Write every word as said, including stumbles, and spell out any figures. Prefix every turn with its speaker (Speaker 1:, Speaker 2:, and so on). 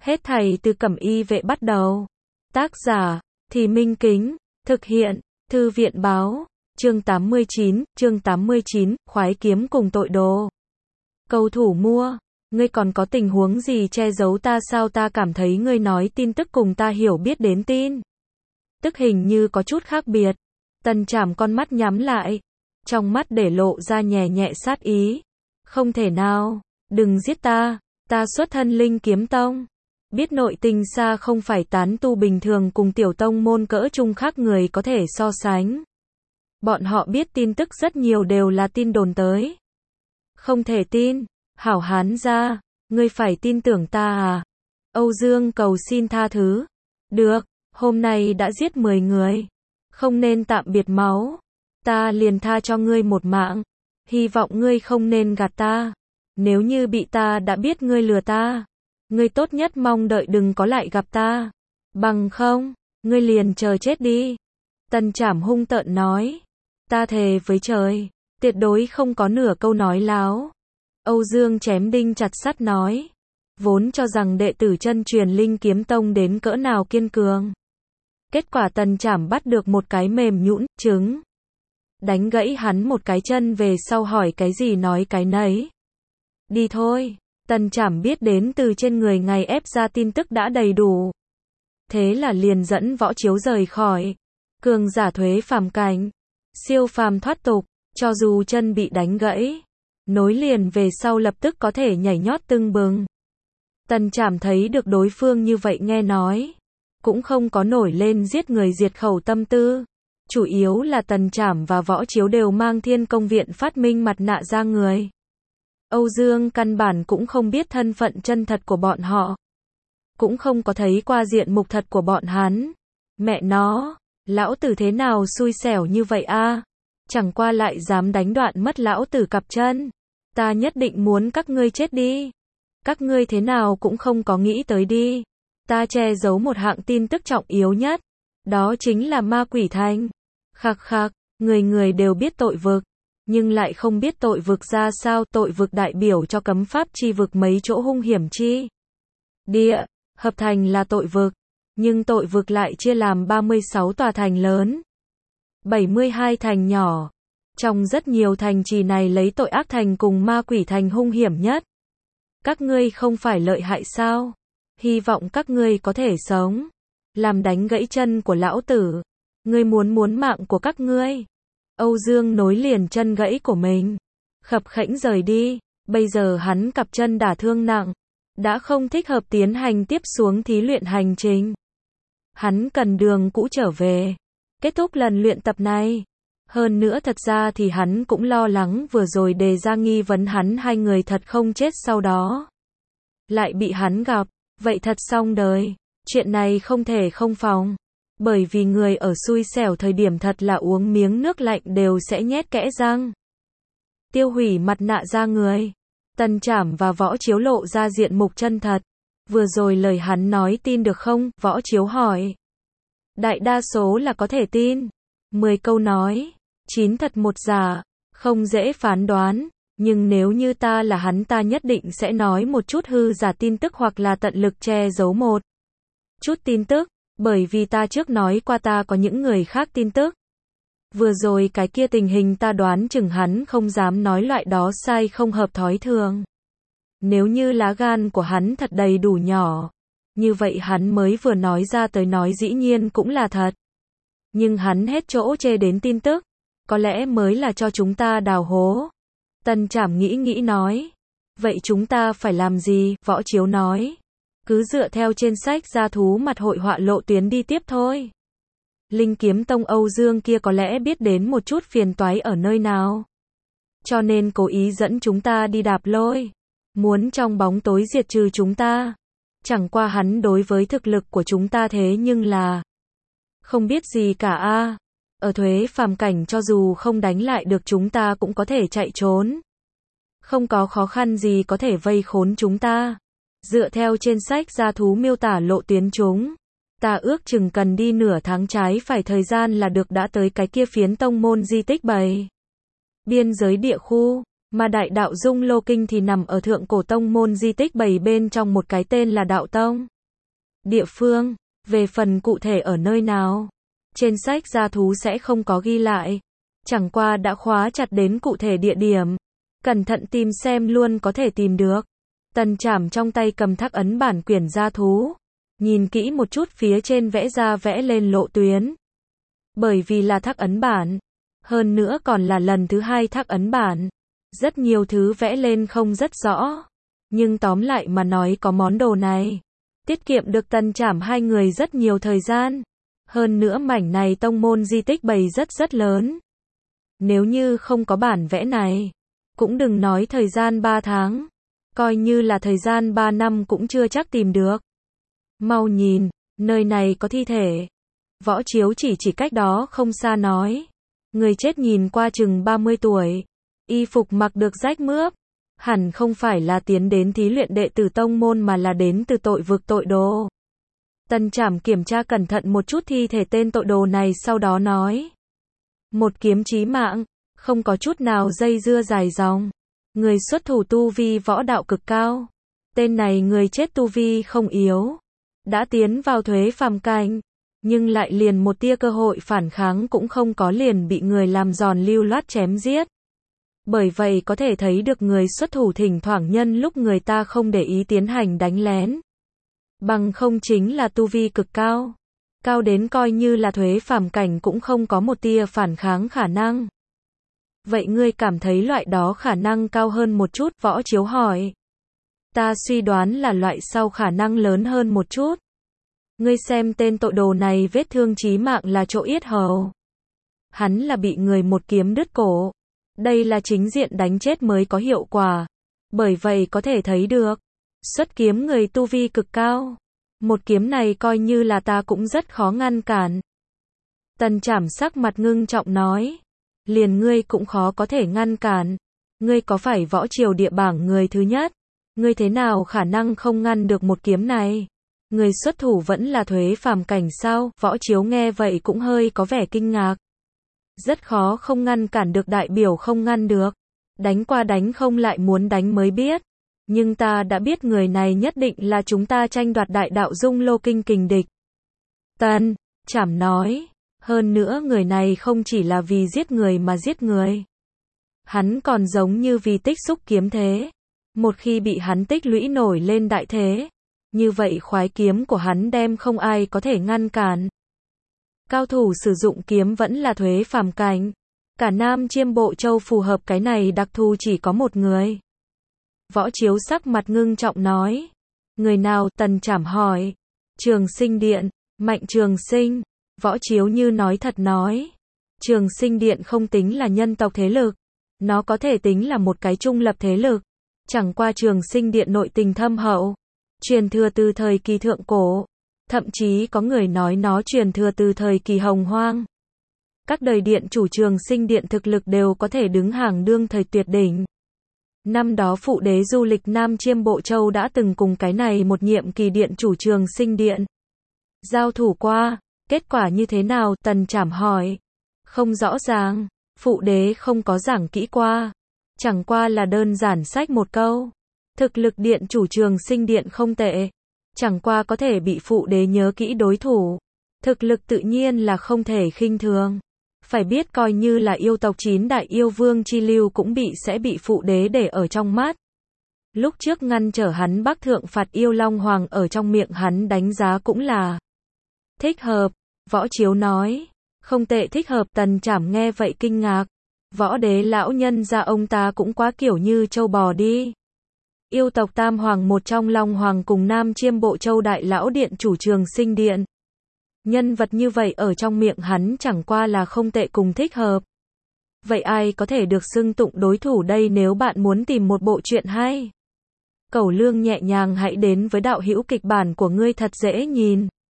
Speaker 1: Hết thảy từ Cẩm Y vệ bắt đầu. Tác giả, Thì Minh Kính, thực hiện, Thư viện báo, chương tám mươi chín, chương tám mươi chín, khoái kiếm cùng tội đồ. Cầu thủ mua, ngươi còn có tình huống gì che giấu ta sao? Ta cảm thấy ngươi nói tin tức cùng ta hiểu biết đến tin tức hình như có chút khác biệt. Tần Trảm con mắt nhắm lại, trong mắt để lộ ra nhẹ nhẹ sát ý. Không thể nào, đừng giết ta, ta xuất thân Linh Kiếm Tông. Biết nội tình xa không phải tán tu bình thường cùng tiểu tông môn cỡ trung khác người có thể so sánh. Bọn họ biết tin tức rất nhiều đều là tin đồn tới. Không thể tin, hảo hán gia, ngươi phải tin tưởng ta à? Âu Dương cầu xin tha thứ. Được, hôm nay đã giết mười người, không nên tạm biệt máu. Ta liền tha cho ngươi một mạng. Hy vọng ngươi không nên gạt ta. Nếu như bị ta đã biết ngươi lừa ta, ngươi tốt nhất mong đợi đừng có lại gặp ta. Bằng không, ngươi liền chờ chết đi. Tần Trảm hung tợn nói. Ta thề với trời, tuyệt đối không có nửa câu nói láo. Âu Dương chém đinh chặt sắt nói. Vốn cho rằng đệ tử chân truyền Linh Kiếm Tông đến cỡ nào kiên cường. Kết quả Tần Trảm bắt được một cái mềm nhũn trứng. Đánh gãy hắn một cái chân về sau hỏi cái gì nói cái nấy. Đi thôi. Tần Trảm biết đến từ trên người ngày ép ra tin tức đã đầy đủ. Thế là liền dẫn Võ Chiếu rời khỏi. Cường giả thuế phàm cảnh. Siêu phàm thoát tục. Cho dù chân bị đánh gãy, nối liền về sau lập tức có thể nhảy nhót tưng bừng. Tần Trảm thấy được đối phương như vậy nghe nói. Cũng không có nổi lên giết người diệt khẩu tâm tư. Chủ yếu là Tần Trảm và Võ Chiếu đều mang Thiên Công Viện phát minh mặt nạ ra người. Âu Dương căn bản cũng không biết thân phận chân thật của bọn họ. Cũng không có thấy qua diện mục thật của bọn hắn. Mẹ nó, lão tử thế nào xui xẻo như vậy a? Chẳng qua lại dám đánh đoạn mất lão tử cặp chân. Ta nhất định muốn các ngươi chết đi. Các ngươi thế nào cũng không có nghĩ tới đi. Ta che giấu một hạng tin tức trọng yếu nhất. Đó chính là Ma Quỷ Thành. Khắc khắc, người người đều biết tội vực. Nhưng lại không biết tội vực ra sao. Tội vực đại biểu cho cấm pháp chi vực mấy chỗ hung hiểm chi địa. Hợp thành là tội vực. Nhưng tội vực lại chia làm ba mươi sáu tòa thành lớn, bảy mươi hai thành nhỏ. Trong rất nhiều thành trì này lấy tội ác thành cùng Ma Quỷ Thành hung hiểm nhất. Các ngươi không phải lợi hại sao? Hy vọng các ngươi có thể sống. Làm đánh gãy chân của lão tử. Ngươi muốn muốn mạng của các ngươi. Âu Dương nối liền chân gãy của mình. Khập khẽnh rời đi. Bây giờ hắn cặp chân đả thương nặng. Đã không thích hợp tiến hành tiếp xuống thí luyện hành trình. Hắn cần đường cũ trở về. Kết thúc lần luyện tập này. Hơn nữa thật ra thì hắn cũng lo lắng vừa rồi đề ra nghi vấn hắn hai người thật không chết sau đó. Lại bị hắn gặp. Vậy thật xong đời. Chuyện này không thể không phòng. Bởi vì người ở xui xẻo thời điểm thật là uống miếng nước lạnh đều sẽ nhét kẽ răng. Tiêu hủy mặt nạ ra người. Tần Trảm và Võ Chiếu lộ ra diện mục chân thật. Vừa rồi lời hắn nói tin được không? Võ Chiếu hỏi. Đại đa số là có thể tin. Mười câu nói. Chín thật một giả. Không dễ phán đoán. Nhưng nếu như ta là hắn ta nhất định sẽ nói một chút hư giả tin tức hoặc là tận lực che giấu một chút tin tức. Bởi vì ta trước nói qua ta có những người khác tin tức. Vừa rồi cái kia tình hình ta đoán chừng hắn không dám nói loại đó sai không hợp thói thường. Nếu như lá gan của hắn thật đầy đủ nhỏ, như vậy hắn mới vừa nói ra tới nói dĩ nhiên cũng là thật. Nhưng hắn hết chỗ chê đến tin tức, có lẽ mới là cho chúng ta đào hố. Tần Trảm nghĩ nghĩ nói. Vậy chúng ta phải làm gì? Võ Chiếu nói. Cứ dựa theo trên sách gia thú mặt hội họa lộ tuyến đi tiếp thôi. Linh Kiếm Tông Âu Dương kia có lẽ biết đến một chút phiền toái ở nơi nào. Cho nên cố ý dẫn chúng ta đi đạp lôi. Muốn trong bóng tối diệt trừ chúng ta. Chẳng qua hắn đối với thực lực của chúng ta thế nhưng là không biết gì cả a. Ở thuế phàm cảnh cho dù không đánh lại được chúng ta cũng có thể chạy trốn. Không có khó khăn gì có thể vây khốn chúng ta. Dựa theo trên sách gia thú miêu tả lộ tuyến chúng. Ta ước chừng cần đi nửa tháng trái phải thời gian là được đã tới cái kia phiến tông môn di tích bảy. Biên giới địa khu. Mà đại đạo Dung Lô Kinh thì nằm ở thượng cổ tông môn di tích bảy bên trong một cái tên là Đạo Tông. địa phương. Về phần cụ thể ở nơi nào, trên sách gia thú sẽ không có ghi lại. Chẳng qua đã khóa chặt đến cụ thể địa điểm. Cẩn thận tìm xem luôn có thể tìm được. Tần Trảm trong tay cầm thác ấn bản quyển gia thú. Nhìn kỹ một chút phía trên vẽ ra vẽ lên lộ tuyến. Bởi vì là thác ấn bản. Hơn nữa còn là lần thứ hai thác ấn bản. Rất nhiều thứ vẽ lên không rất rõ. Nhưng tóm lại mà nói có món đồ này. Tiết kiệm được Tần Trảm hai người rất nhiều thời gian. Hơn nữa mảnh này tông môn di tích bày rất rất lớn. Nếu như không có bản vẽ này, cũng đừng nói thời gian ba tháng. Coi như là thời gian ba năm cũng chưa chắc tìm được. Mau nhìn, nơi này có thi thể. Võ Chiếu chỉ chỉ cách đó không xa nói. Người chết nhìn qua chừng ba mươi tuổi. Y phục mặc được rách mướp. Hẳn không phải là tiến đến thí luyện đệ tử tông môn mà là đến từ tội vực tội đồ. Tần Trảm kiểm tra cẩn thận một chút thi thể tên tội đồ này sau đó nói. Một kiếm chí mạng, không có chút nào dây dưa dài dòng. Người xuất thủ tu vi võ đạo cực cao. Tên này người chết tu vi không yếu. Đã tiến vào thuế phàm cảnh. Nhưng lại liền một tia cơ hội phản kháng cũng không có, liền bị người làm giòn lưu loát chém giết. Bởi vậy có thể thấy được người xuất thủ thỉnh thoảng nhân lúc người ta không để ý tiến hành đánh lén. Bằng không chính là tu vi cực cao. Cao đến coi như là thuế phàm cảnh cũng không có một tia phản kháng khả năng. Vậy ngươi cảm thấy loại đó khả năng cao hơn một chút? Võ Chiếu hỏi. Ta suy đoán là loại sau khả năng lớn hơn một chút. Ngươi xem tên tội đồ này vết thương chí mạng là chỗ yết hầu. Hắn là bị người một kiếm đứt cổ. Đây là chính diện đánh chết mới có hiệu quả. Bởi vậy có thể thấy được. Xuất kiếm người tu vi cực cao. Một kiếm này coi như là ta cũng rất khó ngăn cản. Tần Trảm sắc mặt ngưng trọng nói. Liền ngươi cũng khó có thể ngăn cản. Ngươi có phải võ triều địa bảng người thứ nhất? Ngươi thế nào khả năng không ngăn được một kiếm này? Người xuất thủ vẫn là thuế phàm cảnh sao? Võ Chiếu nghe vậy cũng hơi có vẻ kinh ngạc. Rất khó không ngăn cản được đại biểu không ngăn được. Đánh qua đánh không lại muốn đánh mới biết. Nhưng ta đã biết người này nhất định là chúng ta tranh đoạt đại đạo dung lô kinh kình địch. Tần Trảm nói. Hơn nữa người này không chỉ là vì giết người mà giết người. Hắn còn giống như vì tích xúc kiếm thế. Một khi bị hắn tích lũy nổi lên đại thế. Như vậy khoái kiếm của hắn đem không ai có thể ngăn cản. Cao thủ sử dụng kiếm vẫn là thuế phàm cảnh. Cả Nam Chiêm Bộ Châu phù hợp cái này đặc thù chỉ có một người. Võ Chiếu sắc mặt ngưng trọng nói. Người nào? Tần Trảm hỏi. Trường Sinh Điện, Mạnh Trường Sinh. Võ Chiếu như nói thật nói. Trường Sinh Điện không tính là nhân tộc thế lực. Nó có thể tính là một cái trung lập thế lực. Chẳng qua Trường Sinh Điện nội tình thâm hậu. Truyền thừa từ thời kỳ thượng cổ. Thậm chí có người nói nó truyền thừa từ thời kỳ hồng hoang. Các đời điện chủ Trường Sinh Điện thực lực đều có thể đứng hàng đương thời tuyệt đỉnh. Năm đó phụ đế du lịch Nam Chiêm Bộ Châu đã từng cùng cái này một nhiệm kỳ điện chủ Trường Sinh Điện giao thủ qua. Kết quả như thế nào? Tần Trảm hỏi. Không rõ ràng. Phụ đế không có giảng kỹ qua. Chẳng qua là đơn giản sách một câu. Thực lực điện chủ Trường Sinh Điện không tệ. Chẳng qua có thể bị phụ đế nhớ kỹ đối thủ. Thực lực tự nhiên là không thể khinh thường. Phải biết coi như là yêu tộc chín đại yêu vương chi lưu cũng bị sẽ bị phụ đế để ở trong mắt. Lúc trước ngăn trở hắn Bắc Thượng phạt yêu Long Hoàng ở trong miệng hắn đánh giá cũng là thích hợp. Võ Chiếu nói. Không tệ, thích hợp. Tần Trảm nghe vậy kinh ngạc. Võ đế lão nhân ra ông ta cũng quá kiểu như châu bò đi. Yêu tộc Tam Hoàng một trong Long Hoàng cùng Nam Chiêm Bộ Châu đại lão điện chủ Trường Sinh Điện. Nhân vật như vậy ở trong miệng hắn chẳng qua là không tệ cùng thích hợp. Vậy ai có thể được xưng tụng đối thủ đây? Nếu bạn muốn tìm một bộ truyện hay, Cẩu Lương nhẹ nhàng hãy đến với đạo hữu kịch bản của ngươi thật dễ nhìn.